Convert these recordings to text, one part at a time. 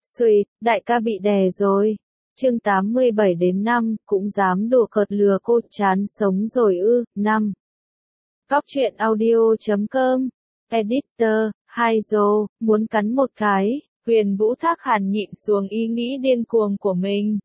Xùi, đại ca bị đè rồi. Chương 87-5, cũng dám đùa cợt lừa cô, chán sống rồi ư. 5. Góc truyện audio.com. Editor, Haizo, muốn cắn một cái. Huyền Vũ Thác Hàn nhịn xuống ý nghĩ điên cuồng của mình.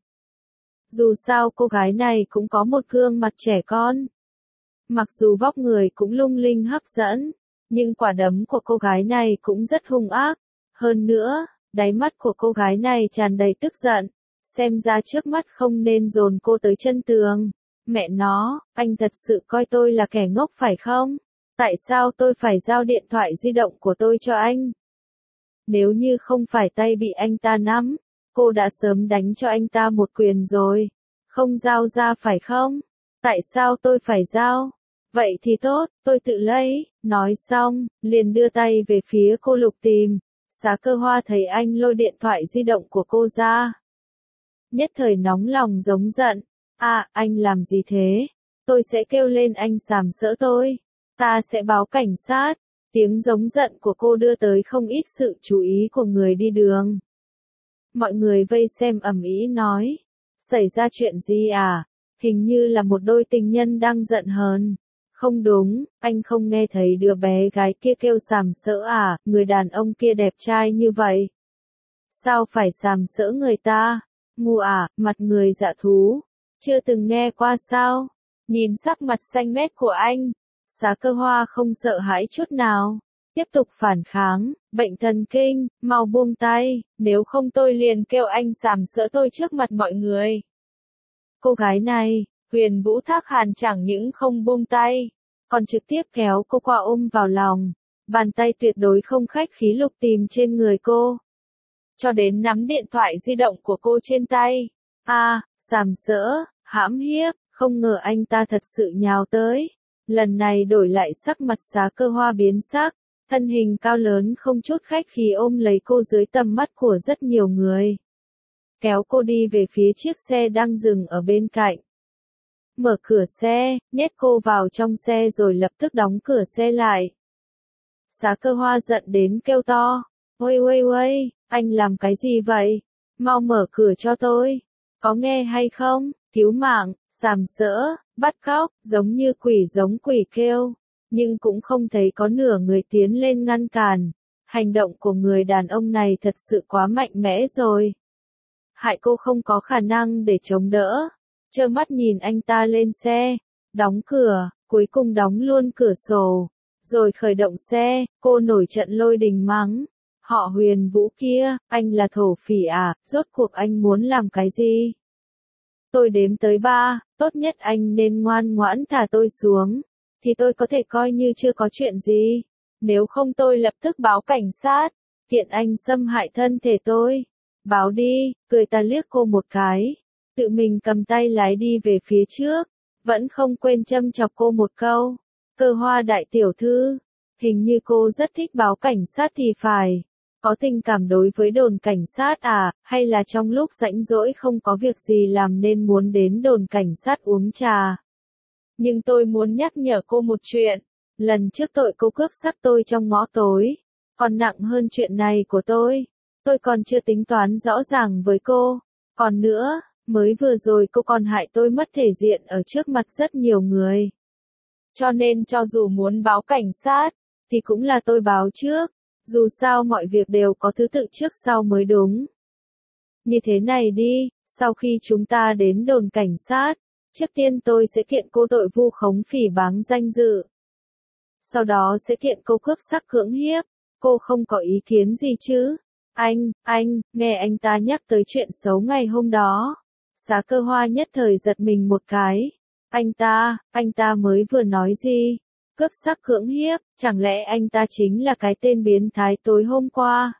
Dù sao cô gái này cũng có một gương mặt trẻ con. Mặc dù vóc người cũng lung linh hấp dẫn, nhưng quả đấm của cô gái này cũng rất hung ác. Hơn nữa, đáy mắt của cô gái này tràn đầy tức giận. Xem ra trước mắt không nên dồn cô tới chân tường. Mẹ nó, anh thật sự coi tôi là kẻ ngốc phải không? Tại sao tôi phải giao điện thoại di động của tôi cho anh? Nếu như không phải tay bị anh ta nắm, cô đã sớm đánh cho anh ta một quyền rồi. Không giao ra phải không? Tại sao tôi phải giao? Vậy thì tốt, tôi tự lấy. Nói xong, liền đưa tay về phía cô Lục Tìm. Xá Cơ Hoa thấy anh lôi điện thoại di động của cô ra. Nhất thời nóng lòng giống giận. À, anh làm gì thế? Tôi sẽ kêu lên anh sàm sỡ tôi. Ta sẽ báo cảnh sát. Tiếng giống giận của cô đưa tới không ít sự chú ý của người đi đường. Mọi người vây xem ầm ĩ nói. Xảy ra chuyện gì à? Hình như là một đôi tình nhân đang giận hờn. Không đúng, anh không nghe thấy đứa bé gái kia kêu sàm sỡ à, người đàn ông kia đẹp trai như vậy. Sao phải sàm sỡ người ta? Ngu à, mặt người dạ thú. Chưa từng nghe qua sao? Nhìn sắc mặt xanh mét của anh. Xá Cơ Hoa không sợ hãi chút nào. Tiếp tục phản kháng, bệnh thần kinh, mau buông tay, nếu không tôi liền kêu anh sàm sỡ tôi trước mặt mọi người. Cô gái này, Huyền Vũ Thác Hàn chẳng những không buông tay, còn trực tiếp kéo cô qua ôm vào lòng. Bàn tay tuyệt đối không khách khí Lục Tìm trên người cô. Cho đến nắm điện thoại di động của cô trên tay. À, sàm sỡ, hãm hiếp, không ngờ anh ta thật sự nhào tới. Lần này đổi lại sắc mặt Xá Cơ Hoa biến sắc, thân hình cao lớn không chút khách khí ôm lấy cô dưới tầm mắt của rất nhiều người. Kéo cô đi về phía chiếc xe đang dừng ở bên cạnh. Mở cửa xe, nhét cô vào trong xe rồi lập tức đóng cửa xe lại. Xá Cơ Hoa giận đến kêu to. Uây uây uây, anh làm cái gì vậy? Mau mở cửa cho tôi. Có nghe hay không? Cứu mạng, sàm sỡ, bắt cóc, giống như giống quỷ kêu. Nhưng cũng không thấy có nửa người tiến lên ngăn cản. Hành động của người đàn ông này thật sự quá mạnh mẽ rồi. Hại cô không có khả năng để chống đỡ. Trơ mắt nhìn anh ta lên xe, đóng cửa, cuối cùng đóng luôn cửa sổ. Rồi khởi động xe, cô nổi trận lôi đình mắng. Họ Huyền Vũ kia, anh là thổ phỉ à, rốt cuộc anh muốn làm cái gì? Tôi đếm tới 3, tốt nhất anh nên ngoan ngoãn thả tôi xuống. Thì tôi có thể coi như chưa có chuyện gì. Nếu không tôi lập tức báo cảnh sát. Kiện anh xâm hại thân thể tôi. Báo đi, cười ta liếc cô một cái. Tự mình cầm tay lái đi về phía trước. Vẫn không quên châm chọc cô một câu. Cơ Hoa đại tiểu thư. Hình như cô rất thích báo cảnh sát thì phải. Có tình cảm đối với đồn cảnh sát à, hay là trong lúc rảnh rỗi không có việc gì làm nên muốn đến đồn cảnh sát uống trà. Nhưng tôi muốn nhắc nhở cô một chuyện. Lần trước tội cô cướp sắc tôi trong ngõ tối. Còn nặng hơn chuyện này của tôi. Tôi còn chưa tính toán rõ ràng với cô. Còn nữa, mới vừa rồi cô còn hại tôi mất thể diện ở trước mặt rất nhiều người. Cho nên cho dù muốn báo cảnh sát, thì cũng là tôi báo trước. Dù sao mọi việc đều có thứ tự trước sau mới đúng. Như thế này đi, sau khi chúng ta đến đồn cảnh sát, trước tiên tôi sẽ kiện cô tội vu khống phỉ báng danh dự. Sau đó sẽ kiện cô cướp sắc cưỡng hiếp. Cô không có ý kiến gì chứ? Anh, nghe anh ta nhắc tới chuyện xấu ngày hôm đó. Xá Cơ Hoa nhất thời giật mình một cái. Anh ta mới vừa nói gì? Cướp sắc cưỡng hiếp, chẳng lẽ anh ta chính là cái tên biến thái tối hôm qua?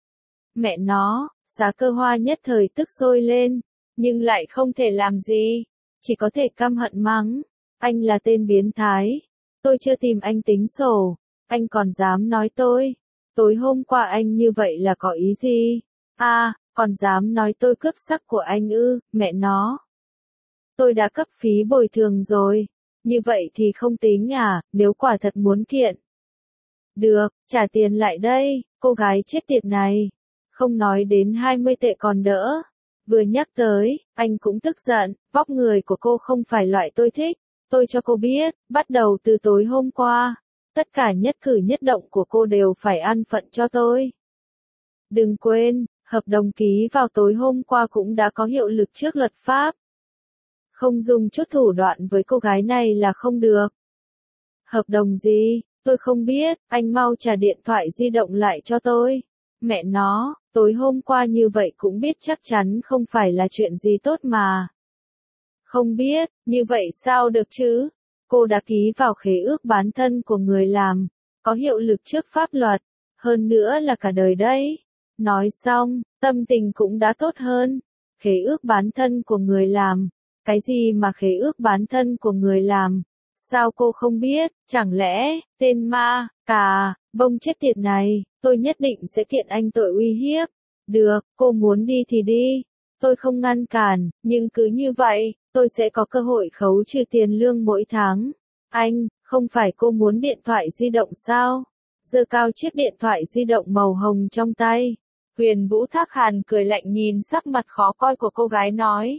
Mẹ nó, Xá Cơ Hoa nhất thời tức sôi lên, nhưng lại không thể làm gì, chỉ có thể căm hận mắng. Anh là tên biến thái, tôi chưa tìm anh tính sổ, anh còn dám nói tôi. Tối hôm qua anh như vậy là có ý gì? À, còn dám nói tôi cướp sắc của anh ư, mẹ nó. Tôi đã cấp phí bồi thường rồi. Như vậy thì không tính à, nếu quả thật muốn kiện. Được, trả tiền lại đây, cô gái chết tiệt này. Không nói đến 20 tệ còn đỡ. Vừa nhắc tới, anh cũng tức giận, vóc người của cô không phải loại tôi thích. Tôi cho cô biết, bắt đầu từ tối hôm qua, tất cả nhất cử nhất động của cô đều phải ăn phận cho tôi. Đừng quên, hợp đồng ký vào tối hôm qua cũng đã có hiệu lực trước luật pháp. Không dùng chút thủ đoạn với cô gái này là không được. Hợp đồng gì? Tôi không biết, anh mau trả điện thoại di động lại cho tôi. Mẹ nó, tối hôm qua như vậy cũng biết chắc chắn không phải là chuyện gì tốt mà. Không biết, như vậy sao được chứ? Cô đã ký vào khế ước bán thân của người làm, có hiệu lực trước pháp luật, hơn nữa là cả đời đấy. Nói xong, tâm tình cũng đã tốt hơn. Khế ước bán thân của người làm. Cái gì mà khế ước bán thân của người làm? Sao cô không biết, chẳng lẽ, tên ma, cà, bông chết tiệt này, tôi nhất định sẽ kiện anh tội uy hiếp. Được, cô muốn đi thì đi. Tôi không ngăn cản, nhưng cứ như vậy, tôi sẽ có cơ hội khấu trừ tiền lương mỗi tháng. Anh, không phải cô muốn điện thoại di động sao? Giơ cao chiếc điện thoại di động màu hồng trong tay. Huyền Vũ Thác Hàn cười lạnh nhìn sắc mặt khó coi của cô gái nói.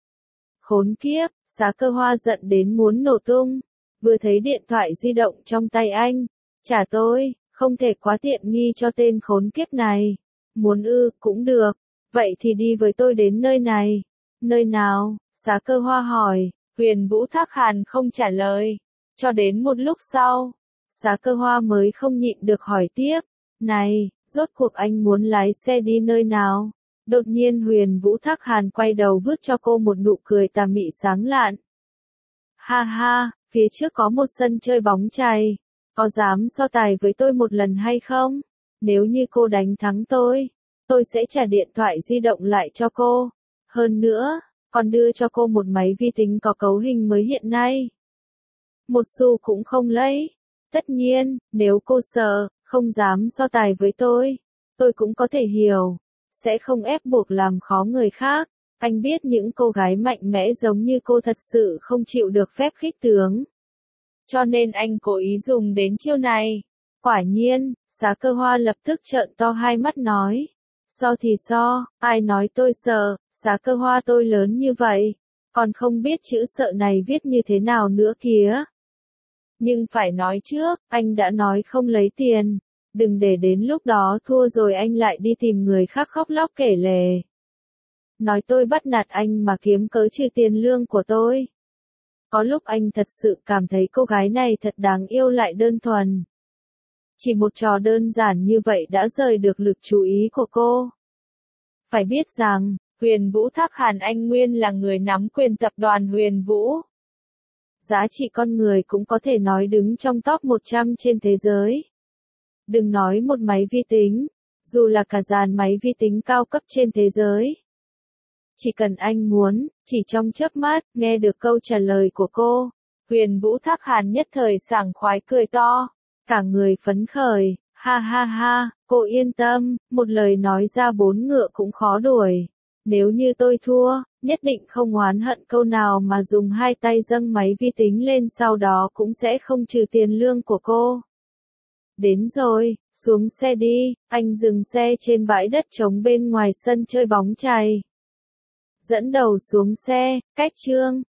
Khốn kiếp, Xá Cơ Hoa giận đến muốn nổ tung. Vừa thấy điện thoại di động trong tay anh. Trả tôi, không thể quá tiện nghi cho tên khốn kiếp này. Muốn cũng được. Vậy thì đi với tôi đến nơi này. Nơi nào? Xá Cơ Hoa hỏi. Huyền Vũ Thác Hàn không trả lời. Cho đến một lúc sau, Xá Cơ Hoa mới không nhịn được hỏi tiếp. Này, rốt cuộc anh muốn lái xe đi nơi nào? Đột nhiên Huyền Vũ Thác Hàn quay đầu vứt cho cô một nụ cười tà mị sáng lạn. Ha ha, phía trước có một sân chơi bóng chày. Có dám so tài với tôi một lần hay không? Nếu như cô đánh thắng tôi sẽ trả điện thoại di động lại cho cô. Hơn nữa, còn đưa cho cô một máy vi tính có cấu hình mới hiện nay. Một xu cũng không lấy. Tất nhiên, nếu cô sợ, không dám so tài với tôi cũng có thể hiểu. Sẽ không ép buộc làm khó người khác. Anh biết những cô gái mạnh mẽ giống như cô thật sự không chịu được phép khích tướng. Cho nên anh cố ý dùng đến chiêu này. Quả nhiên, Xá Cơ Hoa lập tức trợn to hai mắt nói. So thì so, ai nói tôi sợ, Xá Cơ Hoa tôi lớn như vậy. Còn không biết chữ sợ này viết như thế nào nữa kìa. Nhưng phải nói trước, anh đã nói không lấy tiền. Đừng để đến lúc đó thua rồi anh lại đi tìm người khác khóc lóc kể lể. Nói tôi bắt nạt anh mà kiếm cớ trừ tiền lương của tôi. Có lúc anh thật sự cảm thấy cô gái này thật đáng yêu lại đơn thuần. Chỉ một trò đơn giản như vậy đã rời được lực chú ý của cô. Phải biết rằng, Huyền Vũ Thác Hàn anh nguyên là người nắm quyền tập đoàn Huyền Vũ. Giá trị con người cũng có thể nói đứng trong top 100 trên thế giới. Đừng nói một máy vi tính, dù là cả dàn máy vi tính cao cấp trên thế giới. Chỉ cần anh muốn, chỉ trong chớp mắt, nghe được câu trả lời của cô, Huyền Vũ Thác Hàn nhất thời sảng khoái cười to, cả người phấn khởi, ha ha ha, cô yên tâm, một lời nói ra bốn ngựa cũng khó đuổi. Nếu như tôi thua, nhất định không oán hận câu nào mà dùng hai tay dâng máy vi tính lên sau đó cũng sẽ không trừ tiền lương của cô. Đến rồi, xuống xe đi, anh dừng xe trên bãi đất trống bên ngoài sân chơi bóng chày. Dẫn đầu xuống xe, cách Trương